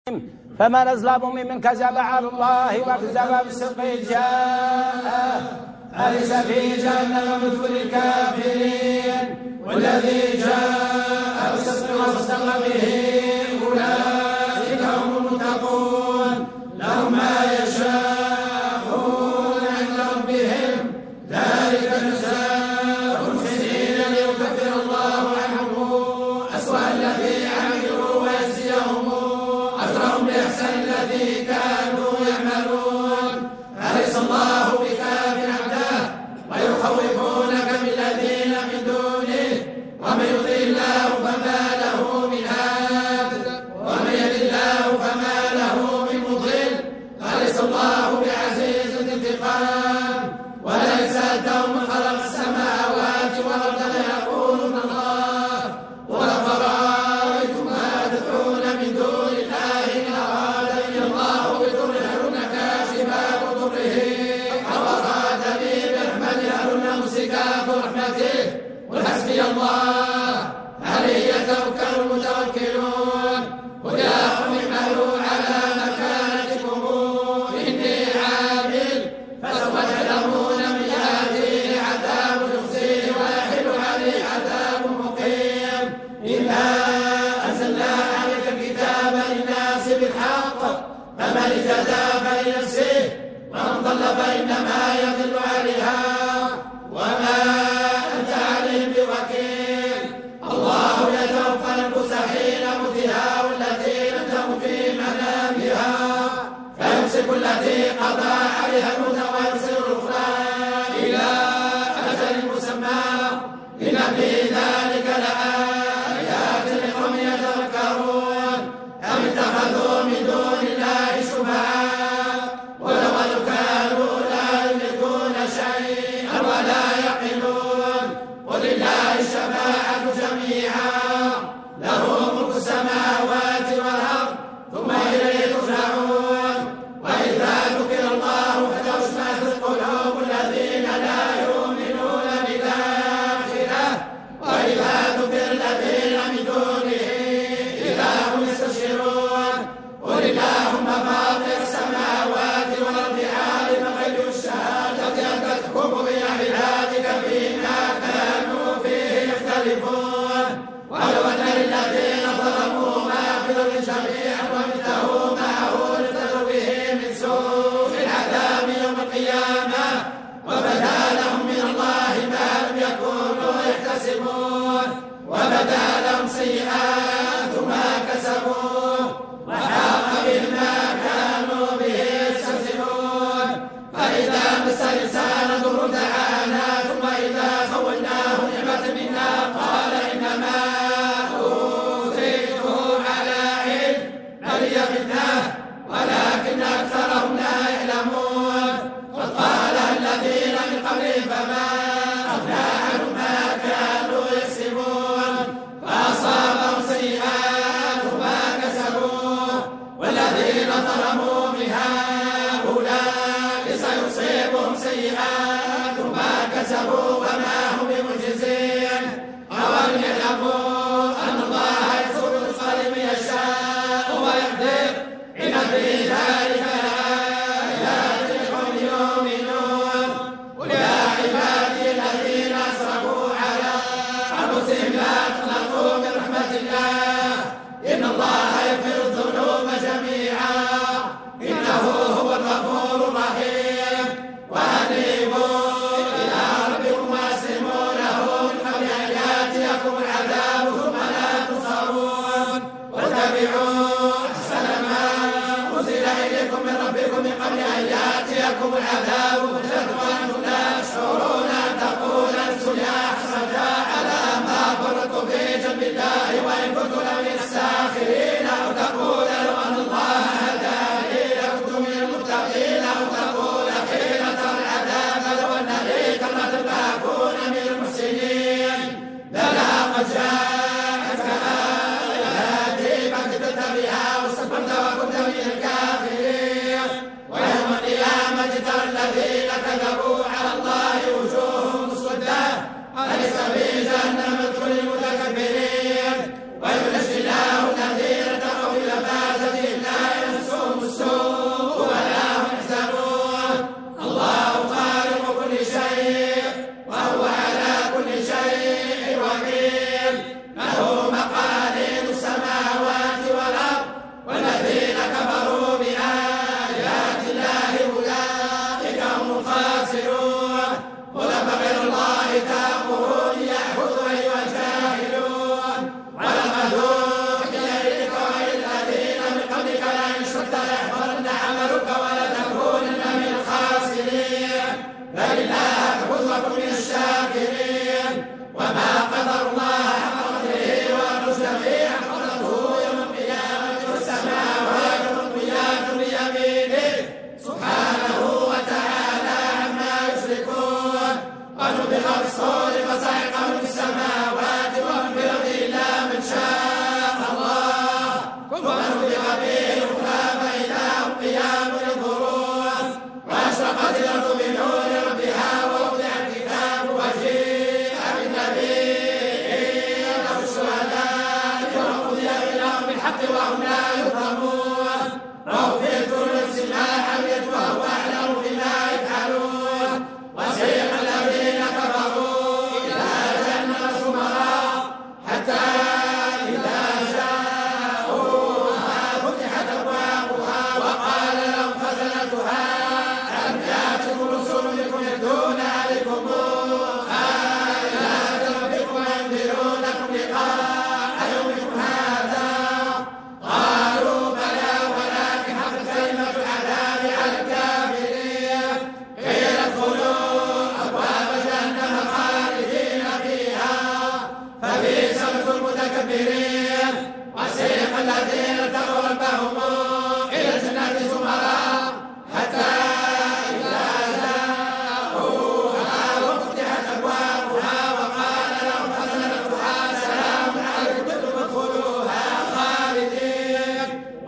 فمن أظلم ممن كذب على الله وكذب بالصدق جاءه أليس في جهنم مثوى للكافرين والذي جاء بالصدق وصدق به أولئك هم المتقون لهم ما يشاءون عند ربهم ذلك جزاء المحسنين ليكفر الله عنهم أسوأ الذي عملوا ويجزيهم أجرهم بأحسن الذي كانوا يعملون أليس الله بكاف عبده ويخوفونك بالذين من دونه ومن يضل الله فما له من هاد ومن يهد الله فما له من مضل أليس الله بعزيز ذي انتقام ولئن سألتهم من خلق السماوات والأرض ليقولن الله قل أفرأيتم ما تدعون من دون الله إن أرادني الله بضر هل كاشفات ضره أو أرادني برحمته هل ممسكات رحمته قل حسبي الله عليه يتوكل المتوكلون قل يا قوم اعملوا على مكانتكم إني عامل فسوف تعلمون من يأتيه عذاب يخزيه ويحل عليه عذاب مقيم إنا أنزلنا عليك الكتاب للناس بالحق فمن اهتدى فلنفسه ومن ضل فإنما يضل عليها وما أنت عليهم بوكيل الله يتوفى الأنفس حين موتها والتي لم تمت في منامها فيمسك التي قضى عليها الموت ويرسل الأخرى إلى أجل مسمى إن في ذلك لآيات لقوم يتفكرون أم اتخذوا من دون الله شفعاء ولو كانوا لا يملكون شيئا ولا يعقلون قل لله الشفاعة جميعا له ملك السماوات والأرض ثم إليه ترجعون وإذا ذكر الله وحده اشمأزت قلوب الذين لا يؤمنون بالآخرة وإذا ذكر الذين من دونه إذا هم يستبشرون قل اللهم فاطر السماوات والأرض عالم الغيب والشهادة أنت تحكم بين عبادك فيما كانوا فيه يختلفون ولو أن للذين ظلموا ما في الأرض جميعا ومثله معه لفتدوا به من سوء العذاب يوم القيامة وبدا لهم من الله ما لم يكونوا يحتسبون وبدا لهم سيئات ما كسبوا وحاق بهم ما كانوا به يستهزئون فإذا مس الإنسان ضر دعانا ثم إذا خولناه نعمة منا قال إنما أوتيته على علم بل هي فتنة ولكن أكثرهم لا يعلمون قد قال الذين من قبلهم فما أغنى عنهم ما كانوا يكسبون فأصابهم سيئات ما كسبوا والذين ظلموا من هؤلاء سيصيبهم سيئات ما كسبوا وما هم بمعجزين أولم يعلموا أن الله يبسط الرزق لمن يشاء ويقدر إن في ذلك لآيات لقوم يؤمنون قل يا عبادي الذين أسرفوا على أنفسهم لا تقنطوا من رحمة الله إن الله يغفر الذنوب جميعا إنه هو الغفور الرحيم وأنيبوا إلى ربكم وأسلموا له من قبل أن يأتيكم العذاب ثم لا تنصرون واتبعوا أحسن ما أنزل إليكم من ربكم من قبل أن يأتيكم العذاب فتنة وأنتم لا تشعرون أن تقول نفس يا حسرة على ما فرطت في جنب الله وإن كنت لمن الساخرين أو تقول لو أن الله هداني لكنت من المتقين أو تقول حين ترى العذاب لو أن لي كرة فأكون من المحسنين بلى قد جاءتك آياتي فكذبت بها واستكبرت وكنت من الكافرين ويوم القيامة ترى الذين كذبوا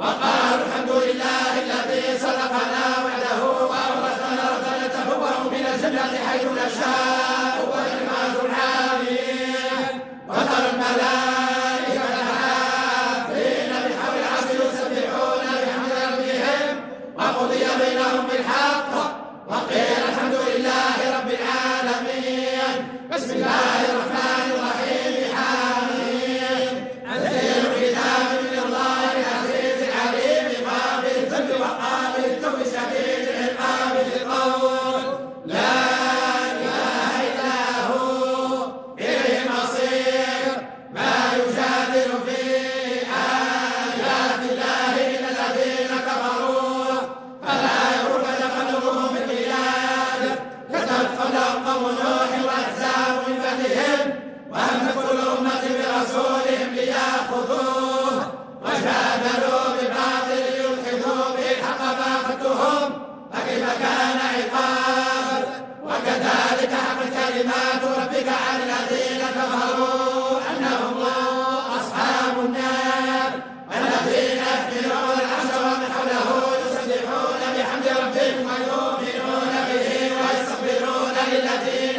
وقالوا الحمد لله الذي صدقنا وعده وأورثنا الأرض نتبوأ من الجنة حيث نشاء ونعم أجر العاملين. وترى الملائكة حافين من حول العرش يسبحون بحمد ربهم وقضي بينهم بالحق وقيل الحمد لله رب العالمين. بسم الله الرحمن الرحيم. حميم. تنزيل كتاب من الله العزيز العليم غافر الذنب وقابل التوب شديد العقاب ذي القول لا إله إلا هو إليه المصير. ما يجادل في آيات الله إلا الذين كفروا فلا يغرك تقلبهم في البلاد. كذبت قبلهم قوم نوح وأحزاب من بعدهم وهمت كل أمة برسولهم ليأخذوه وجادلوا بالباطل ليدحضوا به الحق فأخذتهم فكيف كان عقاب. وكذلك حقت كلمات ربك على الذين كفروا أنهم أصحاب النار الذين يحملون العرش ومن حوله يسبحون بحمد ربهم ويؤمنون به ويستغفرون للذين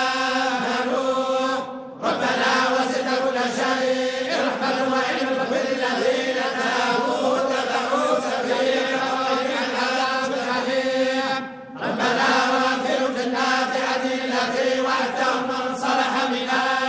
آمنوا ربنا وسعت كل شيء رحمة وعلما فاغفر للذين تابوا واتبعوا سبيلك وقهم العذاب الحليم. ربنا وادخلهم جنات عدن التي وعدتهم من صلح من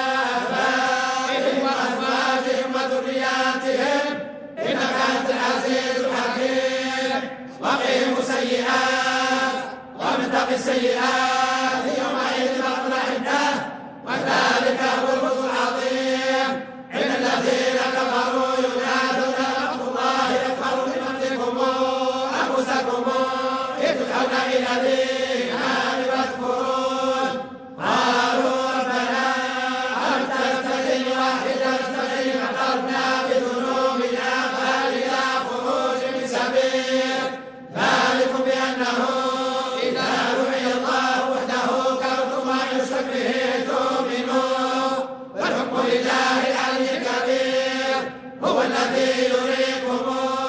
آبائهم وأزواجهم وذرياتهم إنك أنت العزيز الحكيم. وقهم السيئات ومن تق السيئات يومئذ مطرح الدهر وذلك هو الفوز العظيم. إن الذين كفروا ينادون لعنة الله يكفر بمقتكم أنفسكم إذ تدعون إلى الإيمان فاكفرون. قالوا ربنا أنت نفتدي واحدا نفتدي فاعترفنا بذنوبنا فهل إلى خروج من سبيل. ذلكم بأنه إذا دعي الله وحده كفرتم وإن يشرك به تؤمنون. والحكم لله العلي الكبير هو الذي يريكم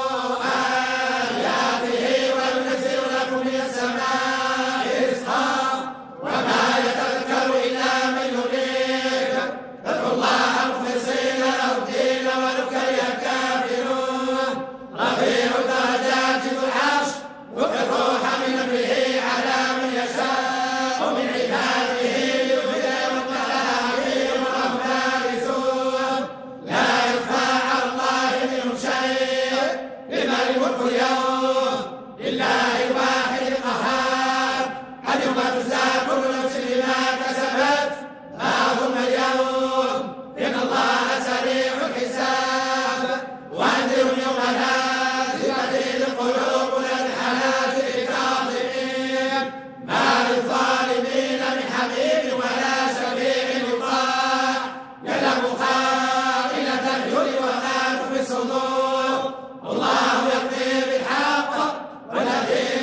آياته وينزل لكم من السماء رزقا وما يتذكر إلا من ينيب. فادعوا الله مخلصين له الدين ولو كره الكافرون. رفيع الدرجات ذو العرش يلقي الروح من أمره على من يشاء من عباده لينذر الملائكة وهم بارزون. لا يخفى على الله منهم شيء. لمن الملك اليوم لله الواحد القهار. اليوم تجزى كل نفس بما كسبت لا ظلم اليوم إن الله سريع الحساب. وأنذرهم يوم الآزفة إذ القلوب لدى الحناجر كاظمين ما للظالمين من حميم ولا شفيع يطاع يعلم خائنة الأعين وما تخفي الصدور. الله يقضي بالحق والذين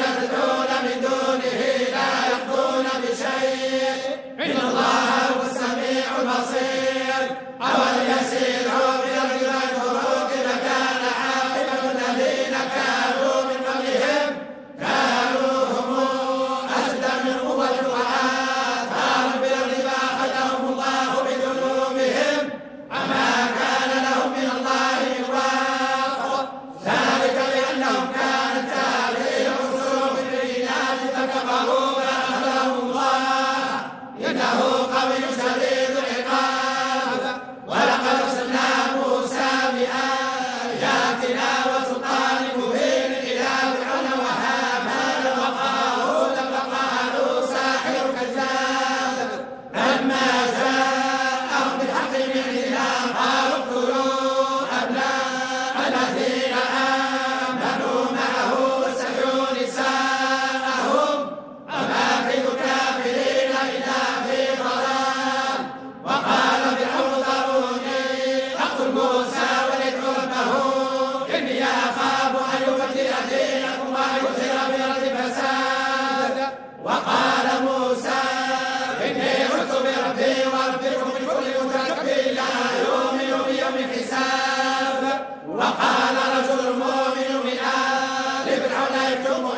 يكتم